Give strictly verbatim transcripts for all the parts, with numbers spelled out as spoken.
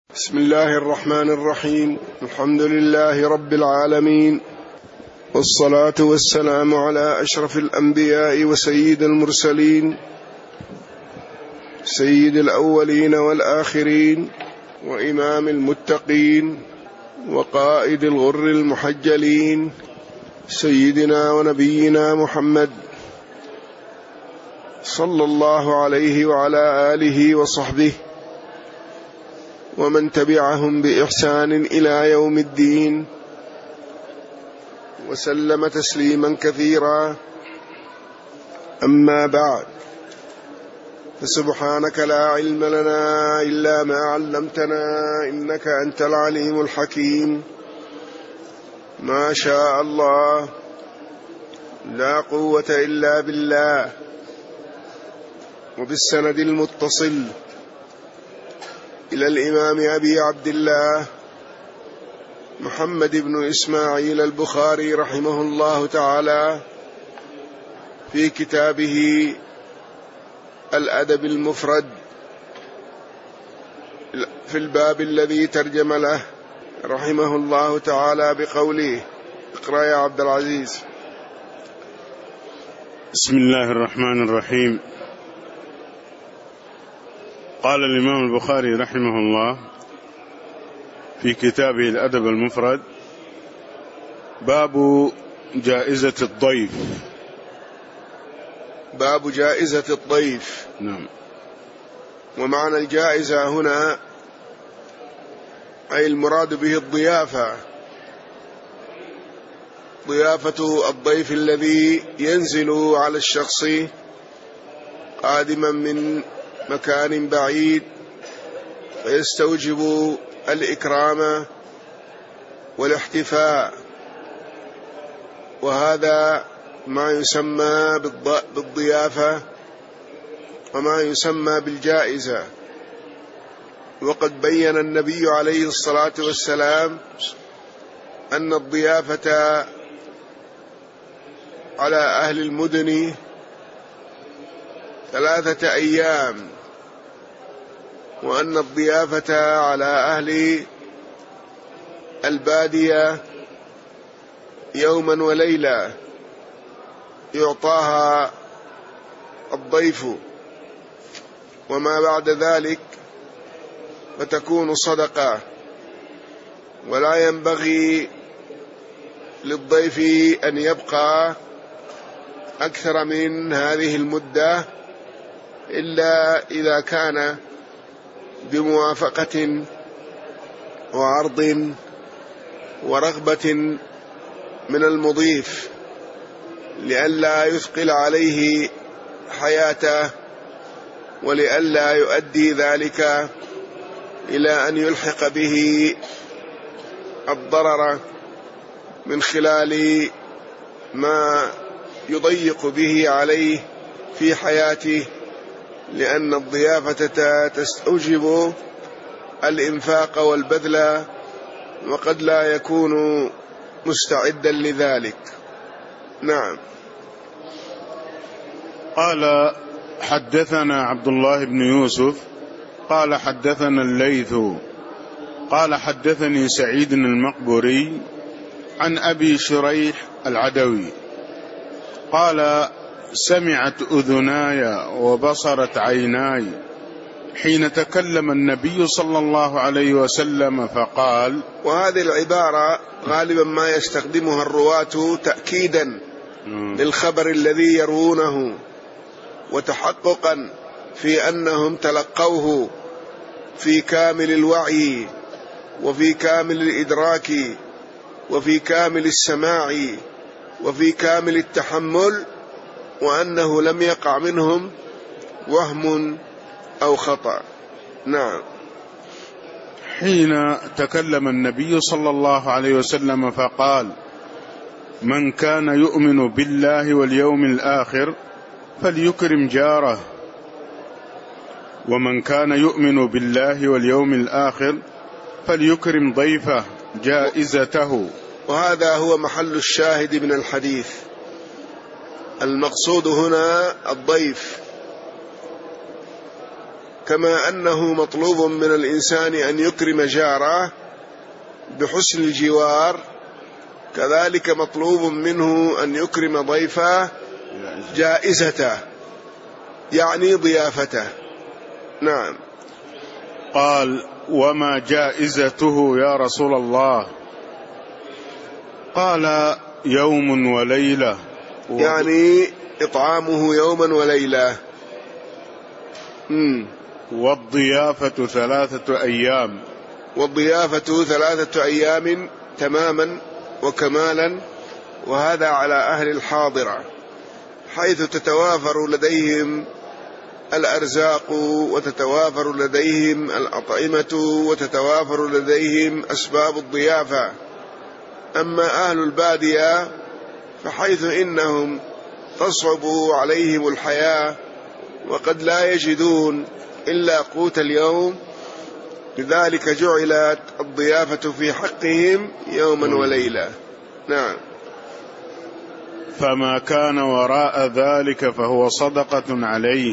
بسم الله الرحمن الرحيم. الحمد لله رب العالمين، والصلاة والسلام على أشرف الأنبياء وسيد المرسلين، سيد الأولين والآخرين، وإمام المتقين، وقائد الغر المحجلين، سيدنا ونبينا محمد صلى الله عليه وعلى آله وصحبه ومن تبعهم بإحسان إلى يوم الدين، وسلم تسليما كثيرا. أما بعد، فسبحانك لا علم لنا إلا ما علمتنا، إنك أنت العليم الحكيم. ما شاء الله، لا قوة إلا بالله. وبالسند المتصل إلى الإمام أبي عبد الله محمد بن إسماعيل البخاري رحمه الله تعالى في كتابه الأدب المفرد في الباب الذي ترجم له رحمه الله تعالى بقوله: اقرأ يا عبد العزيز. بسم الله الرحمن الرحيم. قال الإمام البخاري رحمه الله في كتابه الأدب المفرد: باب جائزة الضيف. باب جائزة الضيف. نعم. ومعنى الجائزة هنا أي المراد به الضيافة، ضيافة الضيف الذي ينزل على الشخص قادما من مكان بعيد، ويستوجب الإكرام والاحتفاء، وهذا ما يسمى بالضيافة وما يسمى بالجائزة. وقد بين النبي عليه الصلاة والسلام أن الضيافة على أهل المدن ثلاثة أيام، وأن الضيافة على أهل البادية يوما وليلة يعطاها الضيف، وما بعد ذلك فتكون صدقة. ولا ينبغي للضيف أن يبقى أكثر من هذه المدة إلا إذا كان بموافقة وعرض ورغبة من المضيف، لئلا يثقل عليه حياته، ولئلا يؤدي ذلك إلى أن يلحق به الضرر من خلال ما يضيق به عليه في حياته، لأن الضيافة تستوجب الإنفاق والبذل، وقد لا يكون مستعدا لذلك. نعم. قال: حدثنا عبد الله بن يوسف قال حدثنا الليث قال حدثني سعيد المقبوري عن أبي شريح العدوي قال: سمعت أذناي وبصرت عيناي حين تكلم النبي صلى الله عليه وسلم فقال. وهذه العبارة غالبا ما يستخدمها الرواة تأكيدا للخبر الذي يروونه، وتحققا في أنهم تلقوه في كامل الوعي، وفي كامل الإدراك، وفي كامل السماع، وفي كامل التحمل، وأنه لم يقع منهم وهم أو خطأ. نعم. حين تكلم النبي صلى الله عليه وسلم فقال: من كان يؤمن بالله واليوم الآخر فليكرم جاره، ومن كان يؤمن بالله واليوم الآخر فليكرم ضيفه جائزته. وهذا هو محل الشاهد من الحديث. المقصود هنا الضيف، كما أنه مطلوب من الإنسان أن يكرم جاره بحسن الجوار، كذلك مطلوب منه أن يكرم ضيفه جائزته، يعني ضيافته. نعم. قال: وما جائزته يا رسول الله؟ قال: يوم وليلة، يعني إطعامه يوما وليلة. مم. والضيافة ثلاثة أيام. والضيافة ثلاثة أيام تماما وكمالا، وهذا على أهل الحاضرة، حيث تتوافر لديهم الأرزاق وتتوافر لديهم الأطعمة وتتوافر لديهم أسباب الضيافة. أما أهل البادية فحيث إنهم تصعب عليهم الحياة وقد لا يجدون إلا قوت اليوم، لذلك جعلت الضيافة في حقهم يوما وليلة. نعم. فما كان وراء ذلك فهو صدقة عليه.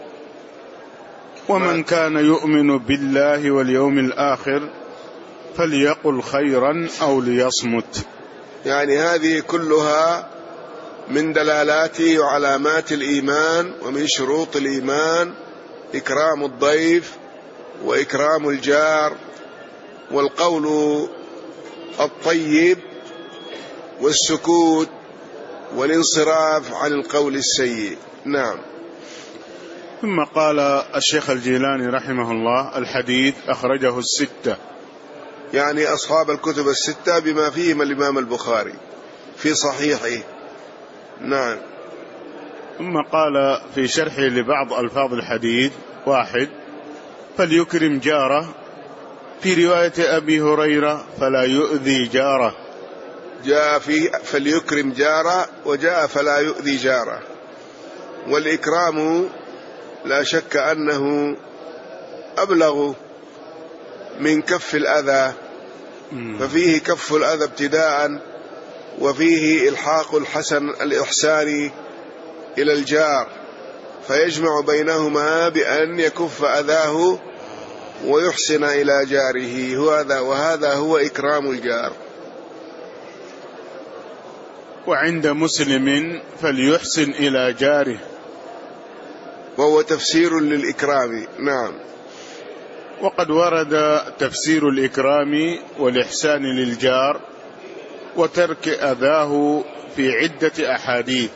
ومن كان يؤمن بالله واليوم الآخر فليقل خيرا أو ليصمت. يعني هذه كلها من دلالات وعلامات الإيمان ومن شروط الإيمان إكرام الضيف وإكرام الجار والقول الطيب والسكوت والانصراف عن القول السيء. نعم. ثم قال الشيخ الجيلاني رحمه الله: الحديث أخرجه الستة، يعني أصحاب الكتب الستة بما فيهم الإمام البخاري في صحيحه. نعم. ثم قال في شرحه لبعض ألفاظ الحديث: واحد، فليكرم جاره، في رواية أبي هريرة فلا يؤذي جاره. جاء في فليكرم جاره وجاء فلا يؤذي جاره. والإكرام لا شك أنه أبلغ من كف الأذى، ففيه كف الأذى ابتداء، وفيه إلحاق الحسن الإحسان إلى الجار، فيجمع بينهما بأن يكف أذاه ويحسن إلى جاره، وهذا وهذا هو إكرام الجار. وعند مسلم فليحسن إلى جاره، وهو تفسير للإكرام. نعم. وقد ورد تفسير الإكرام والإحسان للجار وترك أذاه في عدة أحاديث.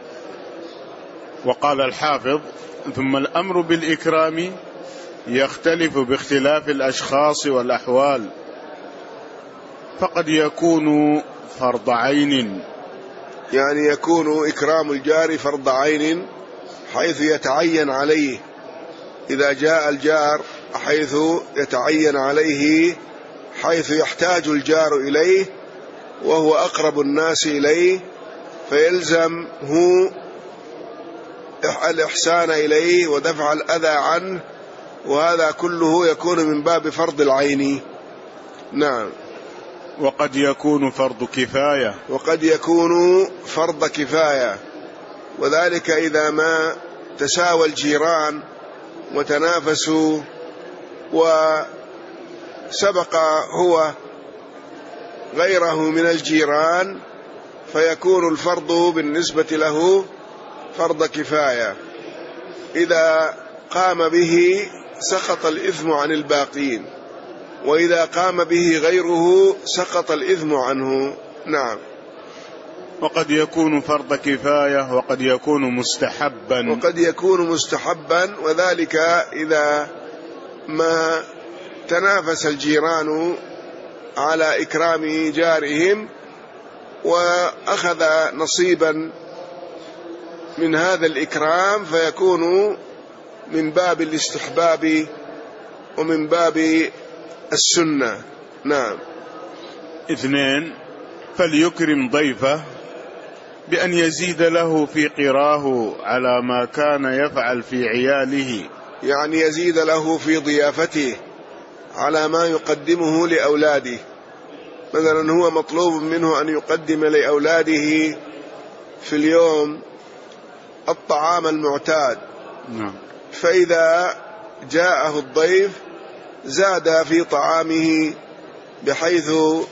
وقال الحافظ: ثم الأمر بالإكرام يختلف باختلاف الأشخاص والأحوال، فقد يكون فرض عين. يعني يكون إكرام الجار فرض عين حيث يتعين عليه إذا جاء الجار، حيث يتعين عليه، حيث يحتاج الجار إليه وهو أقرب الناس إليه، فيلزمه الإحسان إليه ودفع الأذى عنه، وهذا كله يكون من باب فرض العين. نعم. وقد يكون فرض كفاية. وقد يكون فرض كفاية، وذلك إذا ما تساوى الجيران وتنافسوا وسبق هو غيره من الجيران، فيكون الفرض بالنسبة له فرض كفاية. إذا قام به سقط الإثم عن الباقين، وإذا قام به غيره سقط الإثم عنه. نعم. وقد يكون فرض كفاية وقد يكون مستحبا. وقد يكون مستحبا، وذلك إذا ما تنافس الجيران على إكرام جارهم وأخذ نصيبا من هذا الإكرام، فيكون من باب الاستحباب ومن باب السنة. نعم. اثنين، فليكرم ضيفه بأن يزيد له في قراه على ما كان يفعل في عياله، يعني يزيد له في ضيافته على ما يقدمه لأولاده. مثلا هو مطلوب منه أن يقدم لأولاده في اليوم الطعام المعتاد، نعم. فإذا جاءه الضيف زاد في طعامه بحيث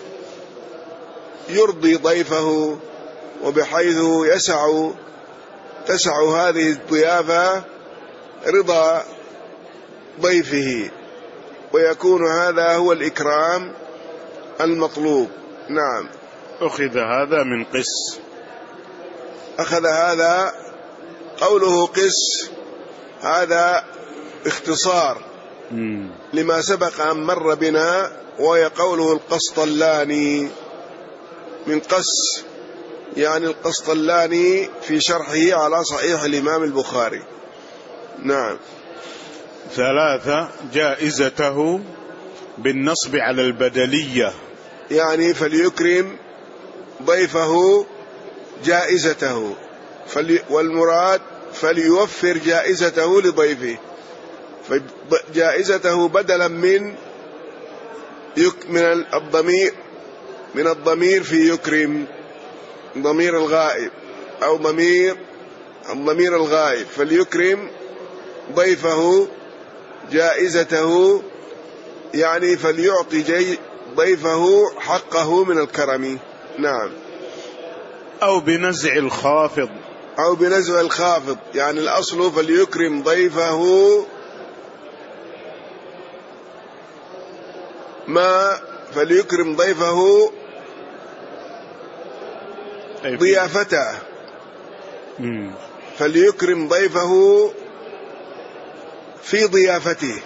يرضي ضيفه، وبحيث يسع تسع هذه الضيافة رضا ضيفه، ويكون هذا هو الإكرام المطلوب. نعم. أخذ هذا من قس. أخذ هذا، قوله قس هذا اختصار مم. لما سبق أن مر بنا، وهي قوله القسطلاني من قس، يعني القسطلاني في شرحه على صحيح الإمام البخاري. نعم. ثلاثة جائزته بالنصب على البدلية، يعني فليكرم ضيفه جائزته، فلي والمراد فليوفر جائزته لضيفه، فجائزته بدلا من يك من الضمير من الضمير في يكرم، ضمير الغائب أو ضمير الضمير الغائب، فليكرم ضيفه جائزته، يعني فليعطي جي ضيفه حقه من الكرم. نعم. أو بنزع الخافض، أو بنزع الخافض، يعني الأصل فليكرم ضيفه ما فليكرم ضيفه ضيافته، فليكرم ضيفه في ضيافته،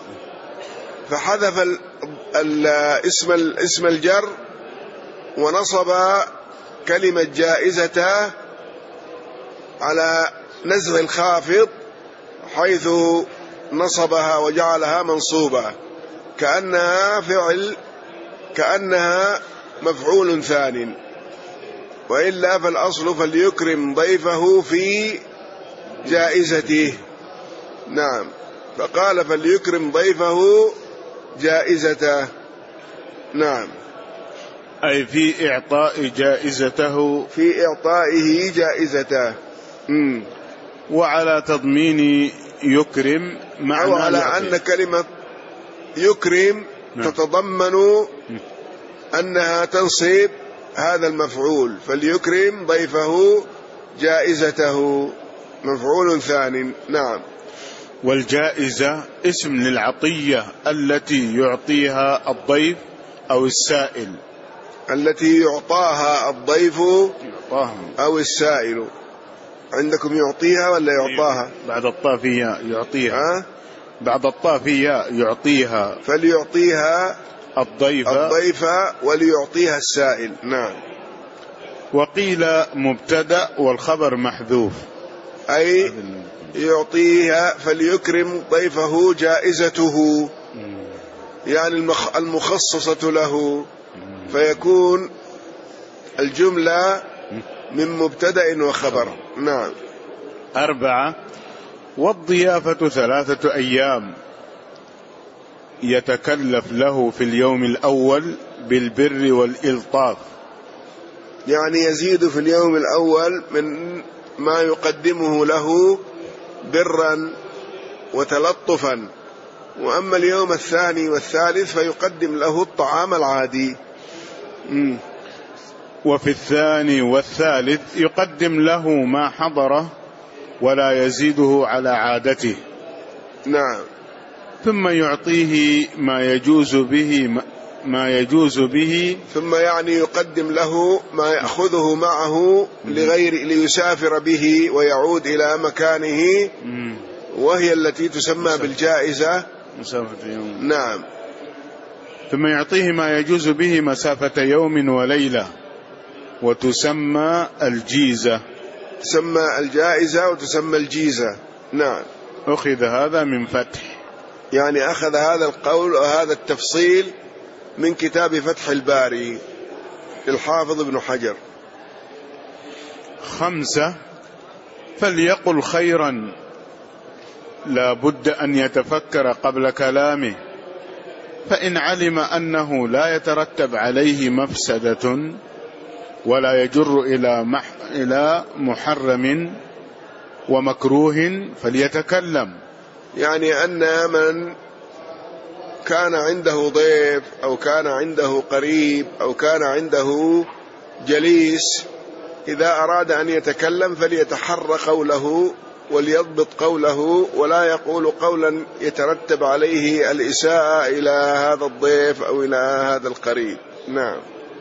فحذف الاسم اسم الجر ونصب كلمة جائزته على نزع الخافض، حيث نصبها وجعلها منصوبة كأنها فعل كأنها مفعول ثان، وإلا فالأصل فليكرم ضيفه في جائزته. نعم. فقال فليكرم ضيفه جائزته. نعم. أي في إعطاء جائزته، في إعطائه جائزته. مم. وعلى تضمين يكرم معنى، أو على أن كلمة يكرم نعم. تتضمن أنها تنصب هذا المفعول، فليكرم ضيفه جائزته مفعول ثاني. نعم. والجائزة اسم للعطية التي يعطيها الضيف أو السائل، التي يعطاها الضيف يعطاها أو السائل. عندكم يعطيها ولا يعطاها؟ بعد الطافية يعطيها. ها؟ بعد الطافية يعطيها، فليعطيها الضيف الضيف وليعطيها السائل. نعم. وقيل مبتدأ والخبر محذوف، أي يعطيها فليكرم ضيفه جائزته، يعني المخصصة له، فيكون الجملة من مبتدأ وخبر. نعم. أربعة والضيافة ثلاثة أيام يتكلف له في اليوم الأول بالبر والإلطاف، يعني يزيد في اليوم الأول من ما يقدمه له برا وتلطفا، وأما اليوم الثاني والثالث فيقدم له الطعام العادي. م. وفي الثاني والثالث يقدم له ما حضره ولا يزيده على عادته. نعم. ثم يعطيه ما يجوز به ما يجوز به ثم يعني يقدم له ما يأخذه معه لغير ليسافر به ويعود إلى مكانه، وهي التي تسمى بالجائزة مسافة يوم. نعم. ثم يعطيه ما يجوز به مسافة يوم وليلة وتسمى الجيزة، تسمى الجائزة وتسمى الجيزة. نعم. أخذ هذا من فتح، يعني أخذ هذا القول وهذا التفصيل من كتاب فتح الباري للحافظ ابن حجر. خمسة فليقل خيرا، لا بد أن يتفكر قبل كلامه، فإن علم أنه لا يترتب عليه مفسدة ولا يجر إلى مح إلى محرم ومكروه فليتكلم، يعني أن من كان عنده ضيف أو كان عنده قريب أو كان عنده جليس إذا أراد أن يتكلم فليتحرى قوله وليضبط قوله، ولا يقول قولا يترتب عليه الإساءة إلى هذا الضيف أو إلى هذا القريب. نعم.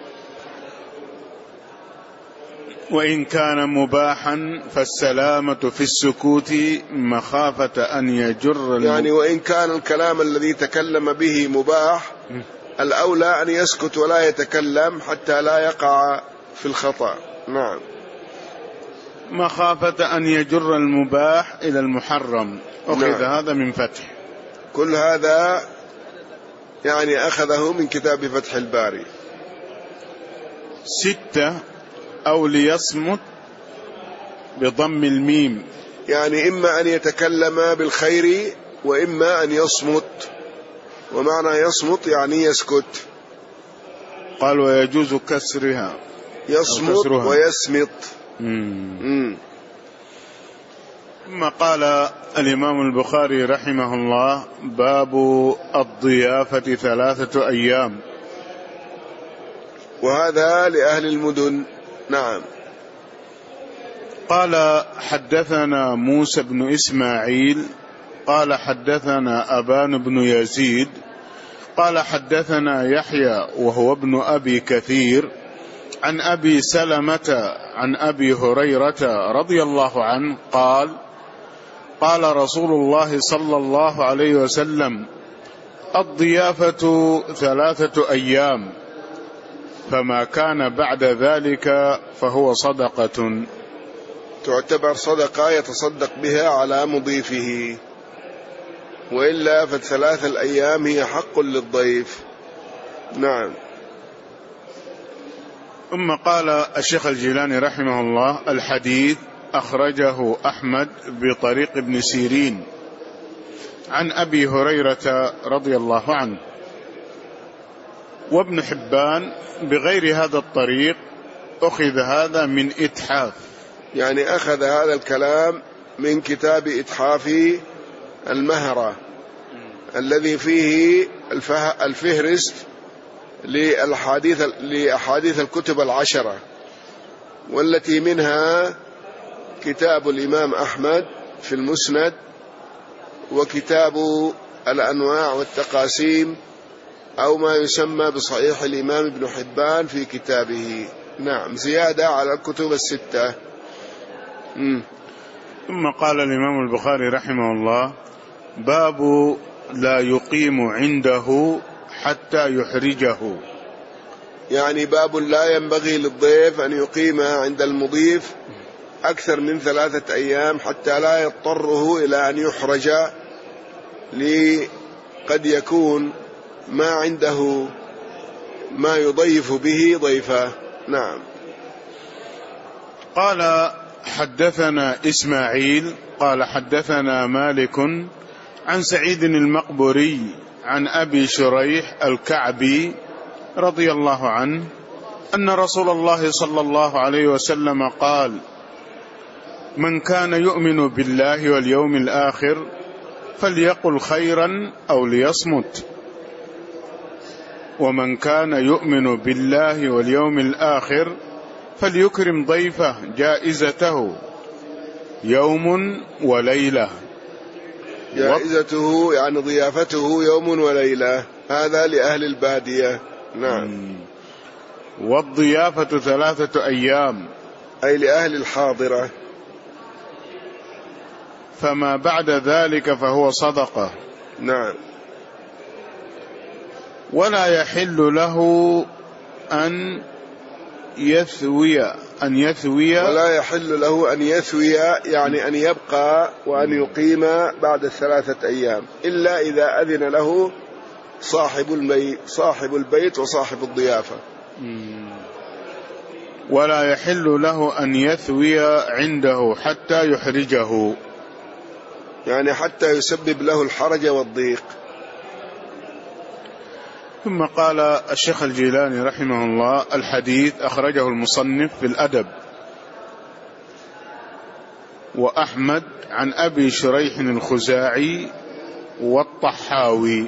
وإن كان مباحا فالسلامة في السكوت مخافة أن يجر الم... يعني وإن كان الكلام الذي تكلم به مباح الأولى أن يسكت ولا يتكلم حتى لا يقع في الخطأ. نعم. مخافة أن يجر المباح إلى المحرم. أخذ نعم. هذا من فتح. كل هذا يعني أخذه من كتاب فتح الباري. ستة أو ليصمت بضم الميم، يعني إما أن يتكلم بالخير وإما أن يصمت، ومعنى يصمت يعني يسكت. قال ويجوز كسرها، يصمت ويسمط. مم. ثم قال الإمام البخاري رحمه الله: باب الضيافة ثلاثة أيام. وهذا لأهل المدن. نعم. قال حدثنا موسى بن إسماعيل قال حدثنا أبان بن يزيد قال حدثنا يحيى وهو ابن أبي كثير عن أبي سلمة عن أبي هريرة رضي الله عنه قال: قال رسول الله صلى الله عليه وسلم: الضيافة ثلاثة أيام، فما كان بعد ذلك فهو صدقة. تعتبر صدقة يتصدق بها على مضيفه، وإلا فالثلاث الأيام هي حق للضيف. نعم. ثم قال الشيخ الجيلاني رحمه الله: الحديث أخرجه أحمد بطريق ابن سيرين عن أبي هريرة رضي الله عنه، وابن حبان بغير هذا الطريق. أخذ هذا من إتحاف، يعني أخذ هذا الكلام من كتاب إتحاف المهرة الذي فيه الفهرست للأحاديث لأحاديث الكتب العشرة، والتي منها كتاب الإمام أحمد في المسند، وكتاب الأنواع والتقاسيم أو ما يسمى بصحيح الإمام ابن حبان في كتابه. نعم، زيادة على الكتب الستة. م. ثم قال الإمام البخاري رحمه الله: باب لا يقيم عنده حتى يحرجه. يعني باب لا ينبغي للضيف أن يقيم عند المضيف أكثر من ثلاثة أيام حتى لا يضطره إلى أن يحرج، لقد يكون ما عنده ما يضيف به ضيفه. نعم. قال حدثنا إسماعيل قال حدثنا مالك عن سعيد المقبوري عن أبي شريح الكعبي رضي الله عنه أن رسول الله صلى الله عليه وسلم قال: من كان يؤمن بالله واليوم الآخر فليقل خيرا أو ليصمت، ومن كان يؤمن بالله واليوم الآخر فليكرم ضيفه جائزته يوم وليلة. جائزته يعني ضيافته يوم وليلة، هذا لأهل البادية. نعم. والضيافة ثلاثة أيام أي لأهل الحاضرة، فما بعد ذلك فهو صدقة. نعم. ولا يحل له أن يثوي أن يثوي ولا يحل له أن يثوي يعني أن يبقى وأن يقيم بعد الثلاثة أيام، إلا إذا أذن له صاحب البيت صاحب البيت وصاحب الضيافة. ولا يحل له أن يثوي عنده حتى يحرجه، يعني حتى يسبب له الحرج والضيق. ثم قال الشيخ الجيلاني رحمه الله: الحديث أخرجه المصنف في الأدب، وأحمد عن أبي شريح الخزاعي والطحاوي.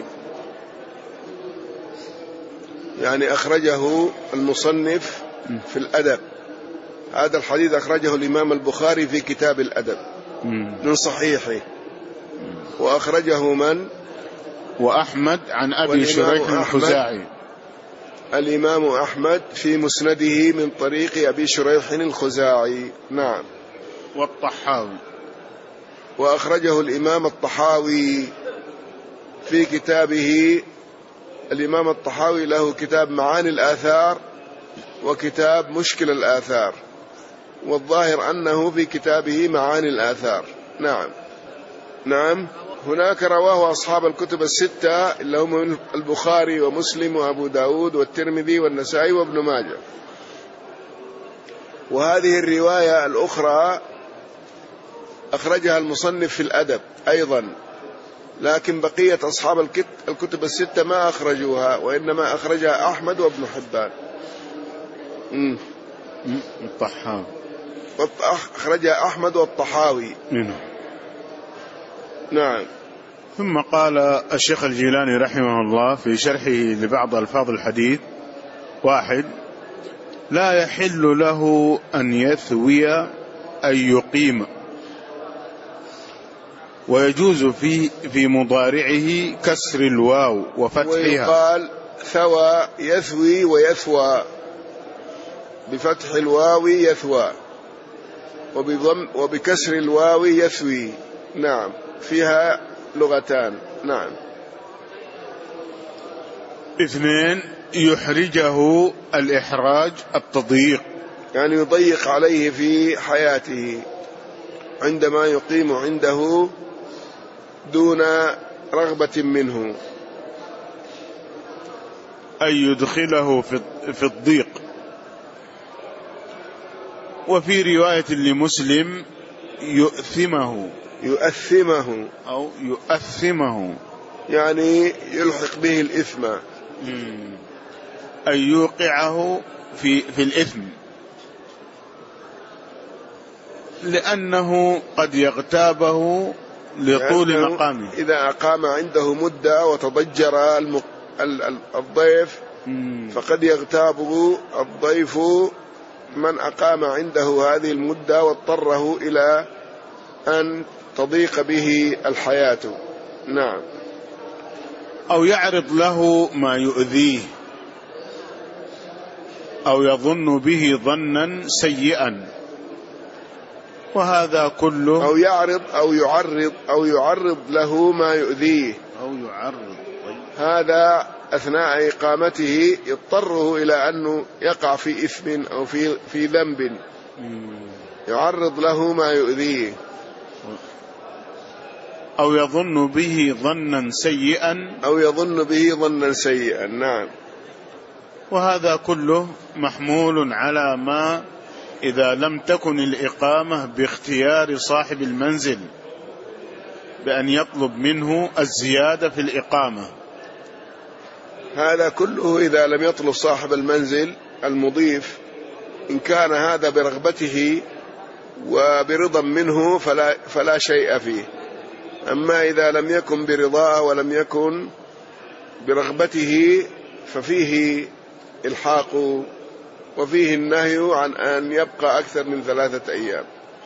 يعني أخرجه المصنف في الأدب، هذا الحديث أخرجه الإمام البخاري في كتاب الأدب من صحيحه، وأخرجه من؟ وأحمد عن أبي شريح الخزاعي. الإمام أحمد في مسنده من طريق أبي شريح الخزاعي. نعم. والطحاوي. وأخرجه الإمام الطحاوي في كتابه. الإمام الطحاوي له كتاب معاني الآثار وكتاب مشكل الآثار، والظاهر أنه في كتابه معاني الآثار. نعم. نعم. هناك رواه أصحاب الكتب الستة اللي هم البخاري ومسلم وأبو داود والترمذي والنسائي وابن ماجه. وهذه الرواية الأخرى أخرجها المصنف في الأدب أيضا، لكن بقية أصحاب الكتب الستة ما أخرجوها، وإنما أخرجها أحمد وابن حبان. الطحاوي أخرجها أحمد والطحاوي. نعم. ثم قال الشيخ الجيلاني رحمه الله في شرحه لبعض ألفاظ الحديث: واحد، لا يحل له أن يثوي أن يقيم، ويجوز في في مضارعه كسر الواو وفتحها. ويقال ثوى يثوي ويثوى بفتح الواو يثوى، وبضم وبكسر الواو يثوي. نعم، فيها لغتان. نعم. اثنين، يحرجه الإحراج التضييق، يعني يضيق عليه في حياته عندما يقيم عنده دون رغبة منه. أن يدخله في الضيق. وفي رواية لمسلم يؤثمه يؤثمه أو يؤثمه يعني يلحق به الإثم. أن يوقعه في في الإثم، لأنه قد يغتابه لطول مقامه. إذا أقام عنده مدة وتضجر الضيف فقد يغتابه الضيف من أقام عنده هذه المدة واضطره إلى أن تضيق به الحياة. نعم. أو يعرض له ما يؤذيه، أو يظن به ظنا سيئا، وهذا كله. أو يعرض أو يعرض أو يعرض له ما يؤذيه، أو يعرض هذا أثناء إقامته يضطره إلى أنه يقع في إثم أو في في ذنب، يعرض له ما يؤذيه. أو يظن به ظنا سيئا أو يظن به ظنا سيئا. نعم. وهذا كله محمول على ما إذا لم تكن الإقامة باختيار صاحب المنزل بأن يطلب منه الزيادة في الإقامة. هذا كله إذا لم يطلب صاحب المنزل المضيف، إن كان هذا برغبته وبرضا منه فلا, فلا شيء فيه. أما إذا لم يكن برضاه ولم يكن برغبته ففيه الحاق، وفيه النهي عن أن يبقى أكثر من ثلاثة أيام.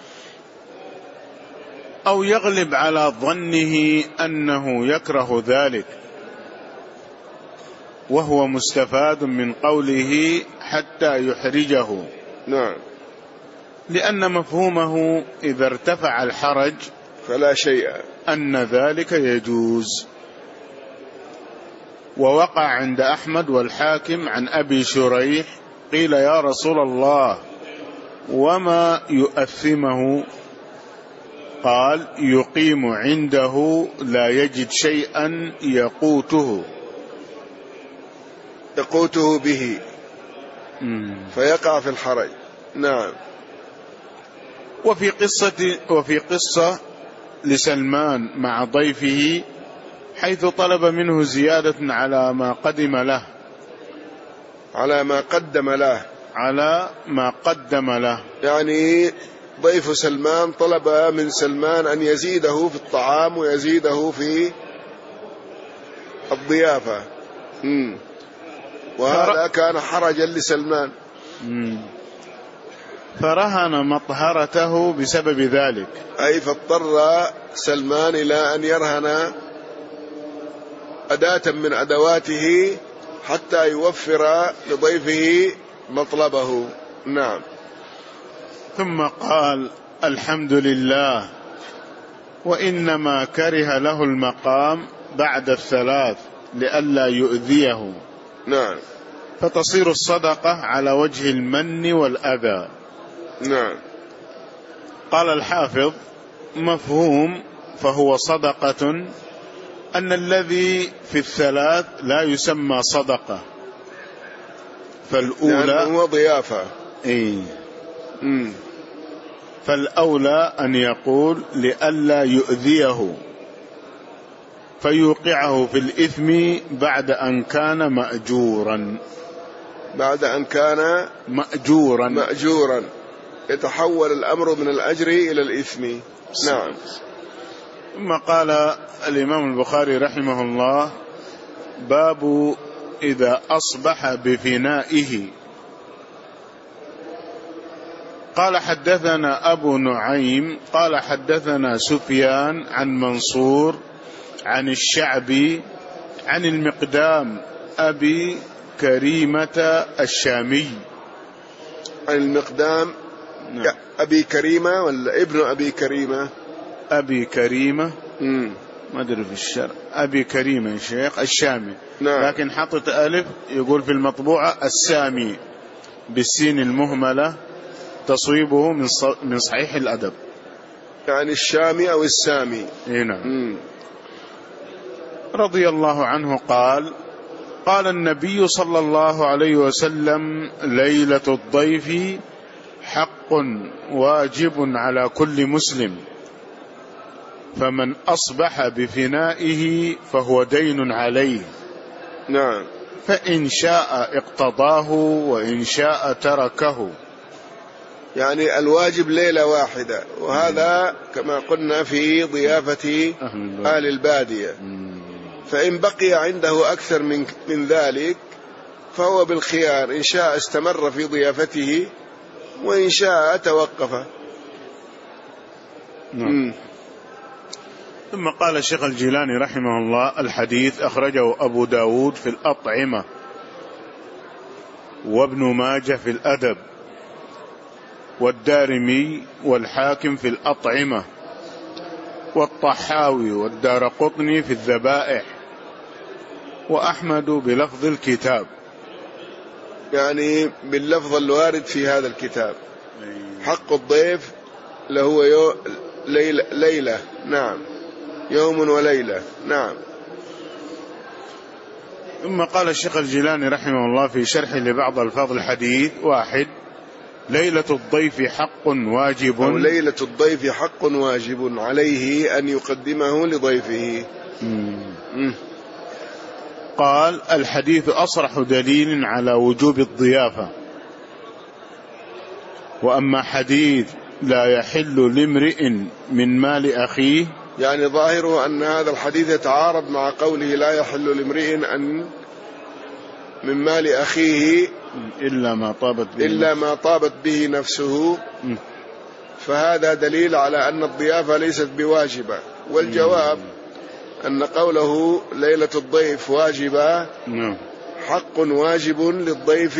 أو يغلب على ظنه أنه يكره ذلك، وهو مستفاد من قوله حتى يحرجه. نعم. لأن مفهومه إذا ارتفع الحرج فلا شيء، أن ذلك يجوز. ووقع عند أحمد والحاكم عن أبي شريح قيل يا رسول الله وما يؤثمه؟ قال يقيم عنده لا يجد شيئا يقوته يقوته به فيقع في الحرج. نعم. وفي قصة وفي قصة لسلمان مع ضيفه حيث طلب منه زيادة على ما قدم له على ما قدم له على ما قدم له يعني ضيف سلمان طلب من سلمان أن يزيده في الطعام ويزيده في الضيافة. مم. وهذا كان حرجا لسلمان. مم. فرهن مطهرته بسبب ذلك، أي فاضطر سلمان إلى أن يرهن أداة من أدواته حتى يوفر لضيفه مطلبه. نعم. ثم قال: الحمد لله، وإنما كره له المقام بعد الثلاث لئلا يؤذيه. نعم. فتصير الصدقة على وجه المن والأذى. نعم. قال الحافظ: مفهوم فهو صدقة أن الذي في الثلاث لا يسمى صدقة، فالأولى هو ضيافة. إيه؟ فالأولى أن يقول لئلا يؤذيه فيوقعه في الإثم بعد أن كان مأجورا. بعد أن كان مأجورا مأجورا يتحول الأمر من الأجر إلى الإثم. نعم. ثم قال الإمام البخاري رحمه الله: باب إذا أصبح بفنائه. قال: حدثنا أبو نعيم قال حدثنا سفيان عن منصور عن الشعبي عن المقدام أبي كريمة الشامي. عن المقدام. نعم. أبي كريمة ولا ابن أبي كريمة؟ أبي كريمة. مم. ما أدري في الشرع. أبي كريمة الشيخ الشامي. نعم. لكن حطت ألف، يقول في المطبوعة السامي بالسين المهملة، تصويبه من من صحيح الأدب، يعني الشامي أو السامي. هنا. رضي الله عنه قال: قال النبي صلى الله عليه وسلم: ليلة الضيف حق واجب على كل مسلم، فمن أصبح بفنائه فهو دين عليه. نعم. فإن شاء اقتضاه وإن شاء تركه. يعني الواجب ليلة واحدة، وهذا كما قلنا في ضيافة أهل البادية. فإن بقي عنده أكثر من من ذلك فهو بالخيار، إن شاء استمر في ضيافته وإن شاء توقف. نعم. ثم قال الشيخ الجيلاني رحمه الله: الحديث أخرجه أبو داود في الأطعمة، وابن ماجه في الأدب، والدارمي والحاكم في الأطعمة، والطحاوي والدارقطني في الذبائح، وأحمد بلفظ الكتاب، يعني باللفظ الوارد في هذا الكتاب. حق الضيف له يو ليلة, ليلة. نعم. يوم وليلة. نعم. ثم قال الشيخ الجيلاني رحمه الله في شرح لبعض الفاظ الحديث: واحد، ليلة الضيف حق واجب، أو ليلة الضيف حق واجب عليه أن يقدمه لضيفه. مم. قال: الحديث أصرح دليل على وجوب الضيافة. وأما حديث لا يحل لامرئ من مال أخيه، يعني ظاهره أن هذا الحديث يتعارض مع قوله لا يحل لامرئ أن من مال أخيه إلا ما طابت به, إلا ما طابت به نفسه. م. فهذا دليل على أن الضيافة ليست بواجبة. والجواب م. أن قوله ليلة الضيف واجبة م. حق واجب للضيف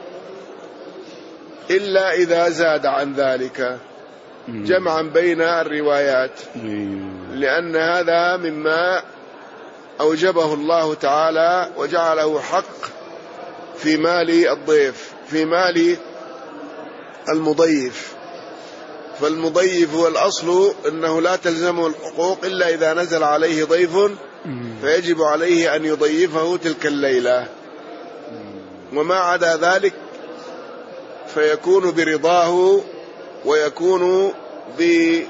إلا إذا زاد عن ذلك، جمعا بين الروايات، لأن هذا مما أوجبه الله تعالى وجعله حق في مال الضيف، في مال المضيف. فالمضيف هو الأصل أنه لا تلزمه الحقوق إلا إذا نزل عليه ضيف، فيجب عليه أن يضيفه تلك الليلة، وما عدا ذلك فيكون برضاه ويكون ب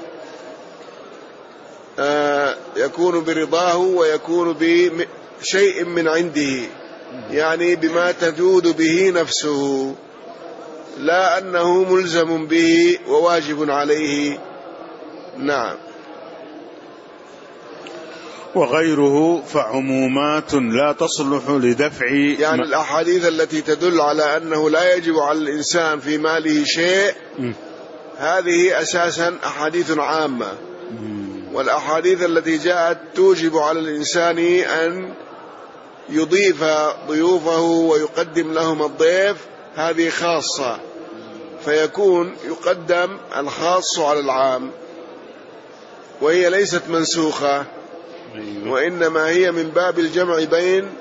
آه يكون برضاه ويكون بشيء من عنده، يعني بما تجود به نفسه، لا أنه ملزم به وواجب عليه. نعم. وغيره فعمومات لا تصلح لدفع، يعني الأحاديث التي تدل على أنه لا يجب على الإنسان في ماله شيء م. هذه أساسا أحاديث عامة، م. والأحاديث التي جاءت توجب على الإنسان أن يضيف ضيوفه ويقدم لهم الضيف هذه خاصة، فيكون يقدم الخاص على العام، وهي ليست منسوخة، وإنما هي من باب الجمع بين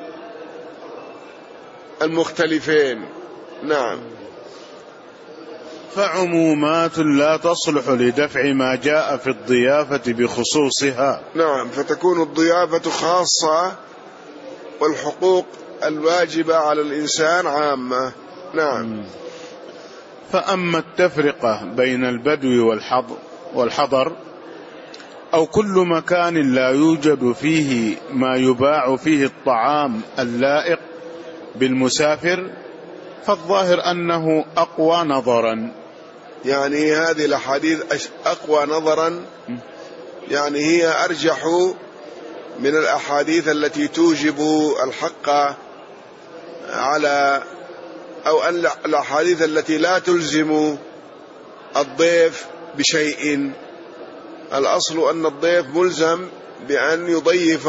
المختلفين. نعم. فعمومات لا تصلح لدفع ما جاء في الضيافة بخصوصها. نعم، فتكون الضيافة خاصة والحقوق الواجبة على الإنسان عامة. نعم. فأما التفرقة بين البدو والحضر, والحضر أو كل مكان لا يوجد فيه ما يباع فيه الطعام اللائق بالمسافر فالظاهر أنه أقوى نظرا. يعني هذه الأحاديث أقوى نظرا، يعني هي أرجح من الأحاديث التي توجب الحق على، أو أن الأحاديث التي لا تلزم الضيف بشيء. الأصل أن الضيف ملزم بأن يضيف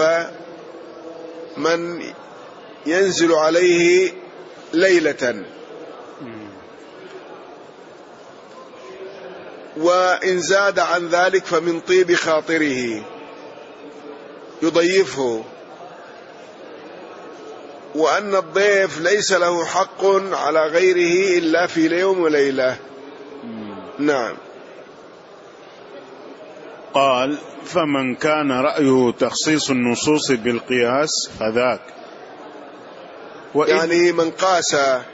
من ينزل عليه ليلة، وإن زاد عن ذلك فمن طيب خاطره يضيفه، وأن الضيف ليس له حق على غيره إلا في يوم وليلة. نعم. قال: فمن كان رأيه تخصيص النصوص بالقياس فذاك. يعني من قاس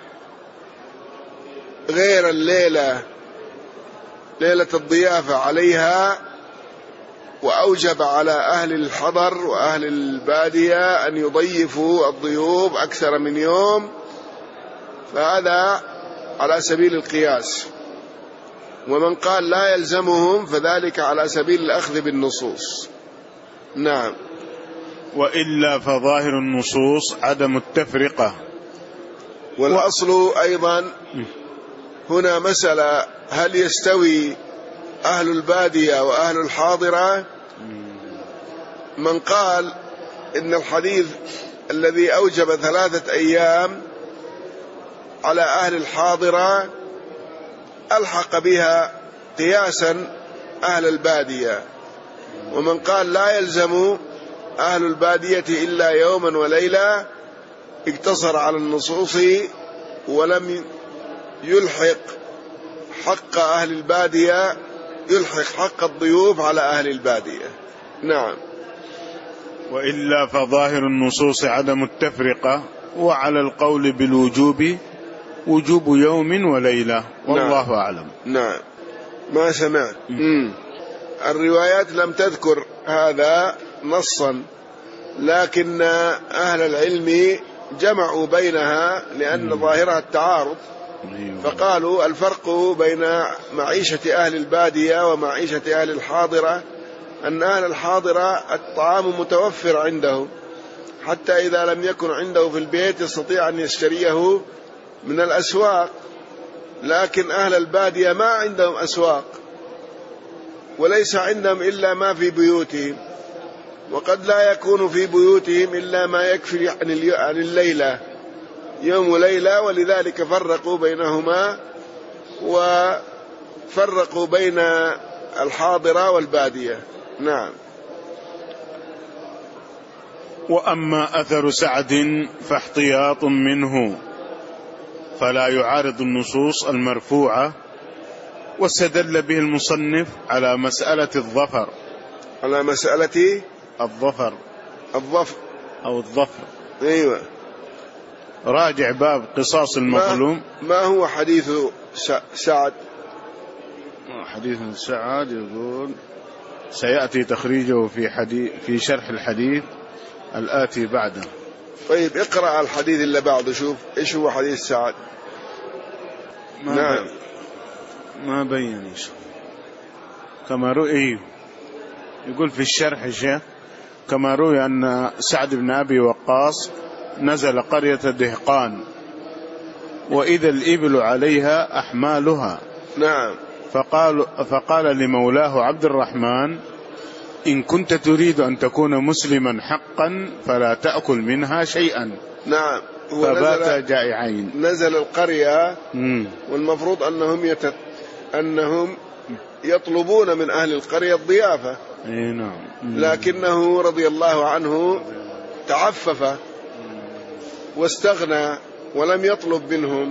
غير الليلة ليلة الضيافة عليها وأوجب على أهل الحضر وأهل البادية أن يضيفوا الضيوف أكثر من يوم، فهذا على سبيل القياس. ومن قال لا يلزمهم فذلك على سبيل الأخذ بالنصوص. نعم. وإلا فظاهر النصوص عدم التفرقة. والأصل أيضا هنا مسألة: هل يستوي أهل البادية وأهل الحاضرة؟ من قال إن الحديث الذي أوجب ثلاثة أيام على أهل الحاضرة ألحق بها قياسا أهل البادية، ومن قال لا يلزم أهل البادية إلا يوما وليلة اقتصر على النصوص ولم يلحق حق أهل البادية، يلحق حق الضيوف على أهل البادية. نعم. وإلا فظاهر النصوص عدم التفرقة، وعلى القول بالوجوب وجوب يوم وليلة، والله نعم. أعلم. نعم. ما سمعت. مم. الروايات لم تذكر هذا نصا، لكن أهل العلم جمعوا بينها لأن مم. ظاهرها التعارض، فقالوا الفرق بين معيشة أهل البادية ومعيشة أهل الحاضرة أن أهل الحاضرة الطعام متوفر عنده، حتى إذا لم يكن عنده في البيت يستطيع أن يشتريه من الأسواق، لكن أهل البادية ما عندهم أسواق وليس عندهم إلا ما في بيوتهم، وقد لا يكون في بيوتهم إلا ما يكفي عن الليلة يوم وليلة، ولذلك فرقوا بينهما وفرقوا بين الحاضرة والبادية. نعم. وأما أثر سعد فاحتياط منه فلا يعارض النصوص المرفوعة، واستدل به المصنف على مسألة الظفر. على مسألة الظفر الظفر أو الظفر. أيوة. راجع باب قصاص المظلوم. ما, ما هو حديث سعد؟ حديث سعد يقول سيأتي تخريجه في حديث في شرح الحديث الآتي بعده. طيب اقرأ الحديث اللي بعده، شوف إيش هو حديث سعد. ما نعم. بي... ما بين إيش كما رؤي. يقول في الشرح الشيخ كما روي أن سعد بن أبي وقاص نزل قرية دهقان وإذا الإبل عليها أحمالها. نعم. فقال, فقال لمولاه عبد الرحمن: إن كنت تريد أن تكون مسلما حقا فلا تأكل منها شيئا. نعم. فبات جائعين. نزل القرية مم. والمفروض أنهم, يت... أنهم يطلبون من أهل القرية الضيافة. إيه نعم. لكنه رضي الله عنه تعفف واستغنى ولم يطلب منهم،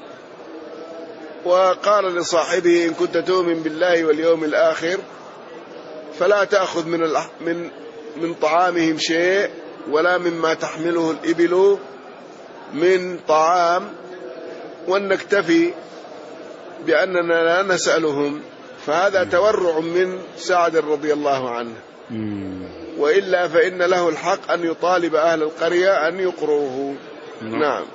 وقال لصاحبه: إن كنت تؤمن بالله واليوم الآخر فلا تأخذ من من من طعامهم شيء ولا مما تحمله الإبل من طعام، ونكتفي بأننا لا نسألهم. فهذا تورع من سعد رضي الله عنه، وإلا فإن له الحق أن يطالب أهل القرية أن يقروه. نعم.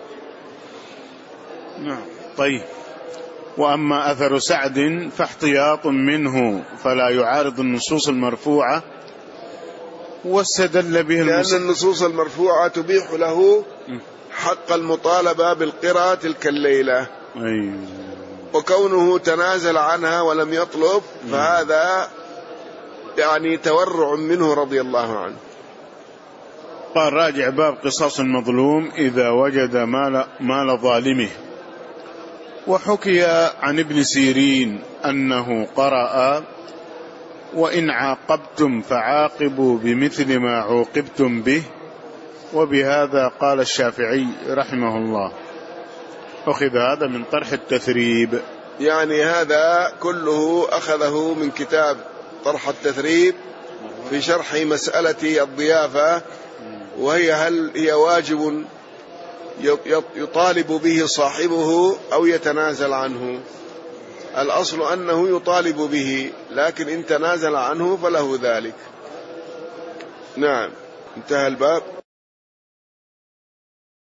نعم. طيب. وأما أثر سعد فاحتياط منه فلا يعارض النصوص المرفوعة، واستدل به لأن النصوص المرفوعة تبيح له حق المطالبة بالقراءة تلك الليلة. أيوه. وكونه تنازل عنها ولم يطلب فهذا يعني تورع منه رضي الله عنه. قال: راجع باب قصاص المظلوم إذا وجد مال, مال ظالمه. وحكي عن ابن سيرين أنه قرأ: وإن عاقبتم فعاقبوا بمثل ما عوقبتم به. وبهذا قال الشافعي رحمه الله. أخذ هذا من طرح التثريب، يعني هذا كله أخذه من كتاب طرح التثريب في شرح مسألة الضيافة، وهي هل هي واجب يطالب به صاحبه أو يتنازل عنه. الأصل أنه يطالب به، لكن إن تنازل عنه فله ذلك. نعم. انتهى الباب.